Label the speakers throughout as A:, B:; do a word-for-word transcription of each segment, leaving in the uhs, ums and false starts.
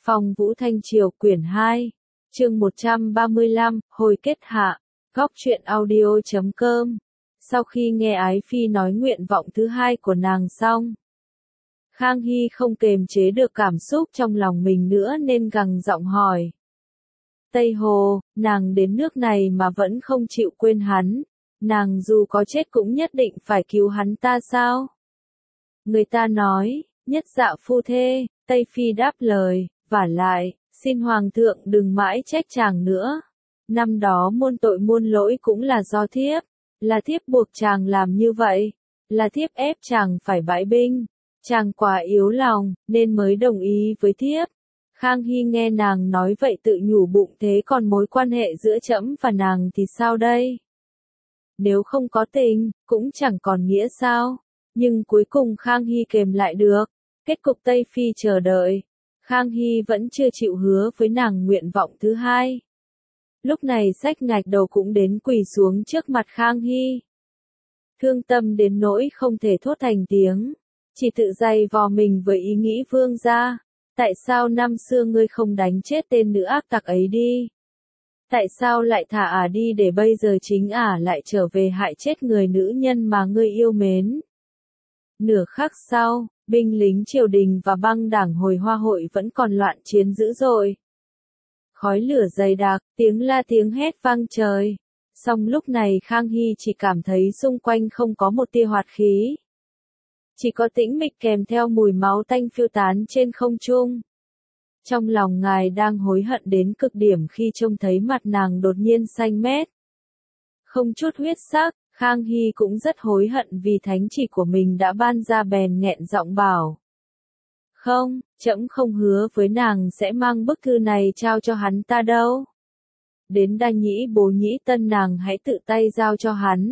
A: Phong Vũ Thanh Triều quyển hai, chương một trăm ba mươi lăm, hồi kết hạ, góc truyện audio chấm com. Sau khi nghe Ái Phi nói nguyện vọng thứ hai của nàng xong, Khang Hy không kềm chế được cảm xúc trong lòng mình nữa nên gằn giọng hỏi. Tây Hồ, nàng đến nước này mà vẫn không chịu quên hắn, nàng dù có chết cũng nhất định phải cứu hắn ta sao? Người ta nói, nhất dạ phu thê, Tây Phi đáp lời, vả lại, xin Hoàng thượng đừng mãi trách chàng nữa. Năm đó muôn tội muôn lỗi cũng là do thiếp, là thiếp buộc chàng làm như vậy, là thiếp ép chàng phải bãi binh, chàng quá yếu lòng, nên mới đồng ý với thiếp. Khang Hy nghe nàng nói vậy tự nhủ bụng thế còn mối quan hệ giữa trẫm và nàng thì sao đây? Nếu không có tình, cũng chẳng còn nghĩa sao? Nhưng cuối cùng Khang Hy kềm lại được, kết cục Tây Phi chờ đợi. Khang Hy vẫn chưa chịu hứa với nàng nguyện vọng thứ hai. Lúc này Sách Ngạch Đầu cũng đến quỳ xuống trước mặt Khang Hy. Thương tâm đến nỗi không thể thốt thành tiếng, chỉ tự dày vò mình với ý nghĩ vương gia. Tại sao năm xưa ngươi không đánh chết tên nữ ác tặc ấy đi? Tại sao lại thả ả đi để bây giờ chính ả lại trở về hại chết người nữ nhân mà ngươi yêu mến? Nửa khắc sau, binh lính triều đình và băng đảng Hồi Hoa hội vẫn còn loạn chiến dữ dội. Khói lửa dày đặc, tiếng la tiếng hét vang trời. Song lúc này Khang Hy chỉ cảm thấy xung quanh không có một tia hoạt khí. Chỉ có tĩnh mịch kèm theo mùi máu tanh phiêu tán trên không trung. Trong lòng ngài đang hối hận đến cực điểm khi trông thấy mặt nàng đột nhiên xanh mét. Không chút huyết sắc, Khang Hy cũng rất hối hận vì thánh chỉ của mình đã ban ra bèn nghẹn giọng bảo. Không, trẫm không hứa với nàng sẽ mang bức thư này trao cho hắn ta đâu. Đến Đa Nhĩ Bố Nhĩ Tân nàng hãy tự tay giao cho hắn.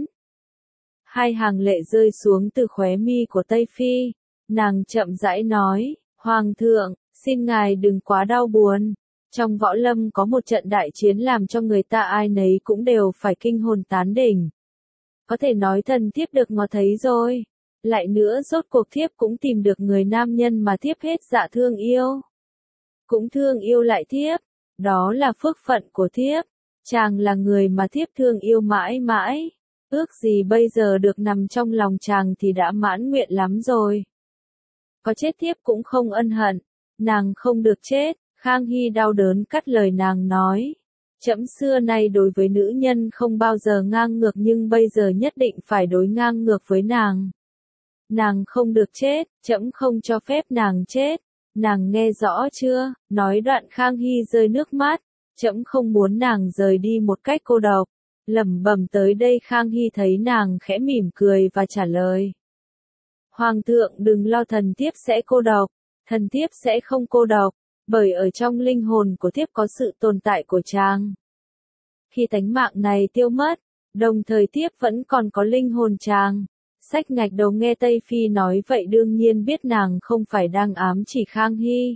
A: Hai hàng lệ rơi xuống từ khóe mi của Tây Phi, nàng chậm rãi nói, Hoàng thượng, xin ngài đừng quá đau buồn. Trong võ lâm có một trận đại chiến làm cho người ta ai nấy cũng đều phải kinh hồn tán đỉnh. Có thể nói thần thiếp được ngó thấy rồi. Lại nữa rốt cuộc thiếp cũng tìm được người nam nhân mà thiếp hết dạ thương yêu. Cũng thương yêu lại thiếp. Đó là phước phận của thiếp. Chàng là người mà thiếp thương yêu mãi mãi. Ước gì bây giờ được nằm trong lòng chàng thì đã mãn nguyện lắm rồi. Có chết thiếp cũng không ân hận. Nàng không được chết. Khang Hy đau đớn cắt lời nàng nói. Trẫm xưa nay đối với nữ nhân không bao giờ ngang ngược nhưng bây giờ nhất định phải đối ngang ngược với nàng. Nàng không được chết, trẫm không cho phép nàng chết. Nàng nghe rõ chưa? Nói đoạn Khang Hy rơi nước mắt. Trẫm không muốn nàng rời đi một cách cô độc. Lẩm bẩm tới đây Khang Hy thấy nàng khẽ mỉm cười và trả lời. Hoàng thượng đừng lo, thần thiếp sẽ cô độc. Thần thiếp sẽ không cô độc. Bởi ở trong linh hồn của thiếp có sự tồn tại của chàng. Khi tánh mạng này tiêu mất, đồng thời thiếp vẫn còn có linh hồn chàng. Sách Ngạch Đầu nghe Tây Phi nói vậy đương nhiên biết nàng không phải đang ám chỉ Khang Hy.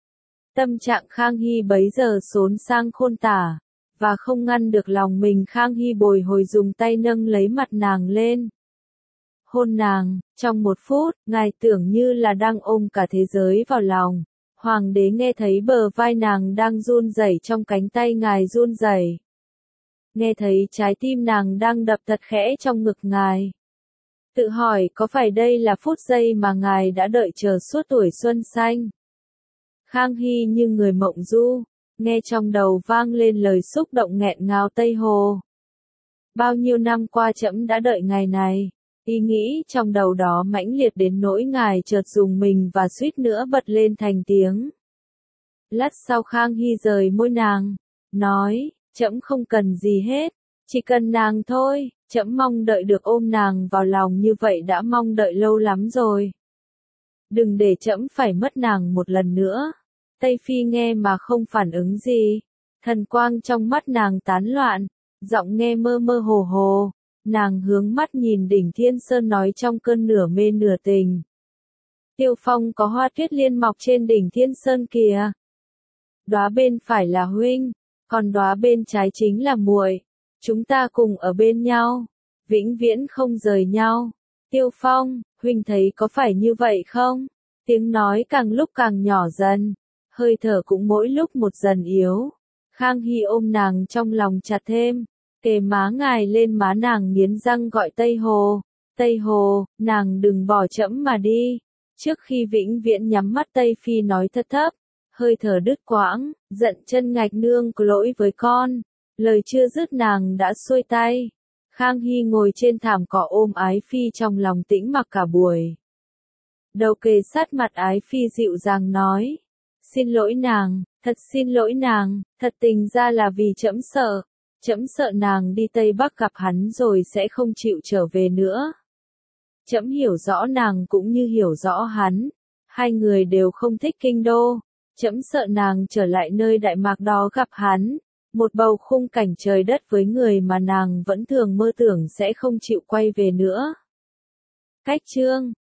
A: Tâm trạng Khang Hy bấy giờ xốn sang khôn tả, và không ngăn được lòng mình Khang Hy bồi hồi dùng tay nâng lấy mặt nàng lên. Hôn nàng, trong một phút, ngài tưởng như là đang ôm cả thế giới vào lòng. Hoàng đế nghe thấy bờ vai nàng đang run rẩy trong cánh tay ngài run rẩy. Nghe thấy trái tim nàng đang đập thật khẽ trong ngực ngài. Tự hỏi có phải đây là phút giây mà ngài đã đợi chờ suốt tuổi xuân xanh? Khang Hy như người mộng du, nghe trong đầu vang lên lời xúc động nghẹn ngào Tây Hồ. Bao nhiêu năm qua trẫm đã đợi ngày này. Ý nghĩ trong đầu đó mãnh liệt đến nỗi ngài chợt rùng mình và suýt nữa bật lên thành tiếng. Lát sau Khang Hy rời môi nàng, nói, trẫm không cần gì hết, chỉ cần nàng thôi, trẫm mong đợi được ôm nàng vào lòng như vậy đã mong đợi lâu lắm rồi. Đừng để trẫm phải mất nàng một lần nữa. Tây Phi nghe mà không phản ứng gì, thần quang trong mắt nàng tán loạn, giọng nghe mơ mơ hồ hồ. Nàng hướng mắt nhìn đỉnh Thiên Sơn nói trong cơn nửa mê nửa tình. Tiêu Phong có hoa tuyết liên mọc trên đỉnh Thiên Sơn kìa. Đóa bên phải là huynh, còn đóa bên trái chính là muội. Chúng ta cùng ở bên nhau, vĩnh viễn không rời nhau. Tiêu Phong, huynh thấy có phải như vậy không? Tiếng nói càng lúc càng nhỏ dần. hơi thở cũng mỗi lúc một dần yếu. Khang Hy ôm nàng trong lòng chặt thêm, kề má ngài lên má nàng nghiến răng gọi Tây Hồ, Tây Hồ, nàng đừng bỏ trẫm mà đi. Trước khi vĩnh viễn nhắm mắt Tây Phi nói thật thấp, hơi thở đứt quãng, giận chân ngạch nương có lỗi với con, lời chưa dứt nàng đã xuôi tay. Khang Hy ngồi trên thảm cỏ ôm Ái Phi trong lòng tĩnh mặc cả buổi. Đầu kề sát mặt Ái Phi dịu dàng nói, xin lỗi nàng, thật xin lỗi nàng, thật tình ra là vì trẫm sợ, trẫm sợ nàng đi Tây Bắc gặp hắn rồi sẽ không chịu trở về nữa. Trẫm hiểu rõ nàng cũng như hiểu rõ hắn, hai người đều không thích kinh đô, trẫm sợ nàng trở lại nơi Đại Mạc đó gặp hắn, một bầu khung cảnh trời đất với người mà nàng vẫn thường mơ tưởng sẽ không chịu quay về nữa. Cách chương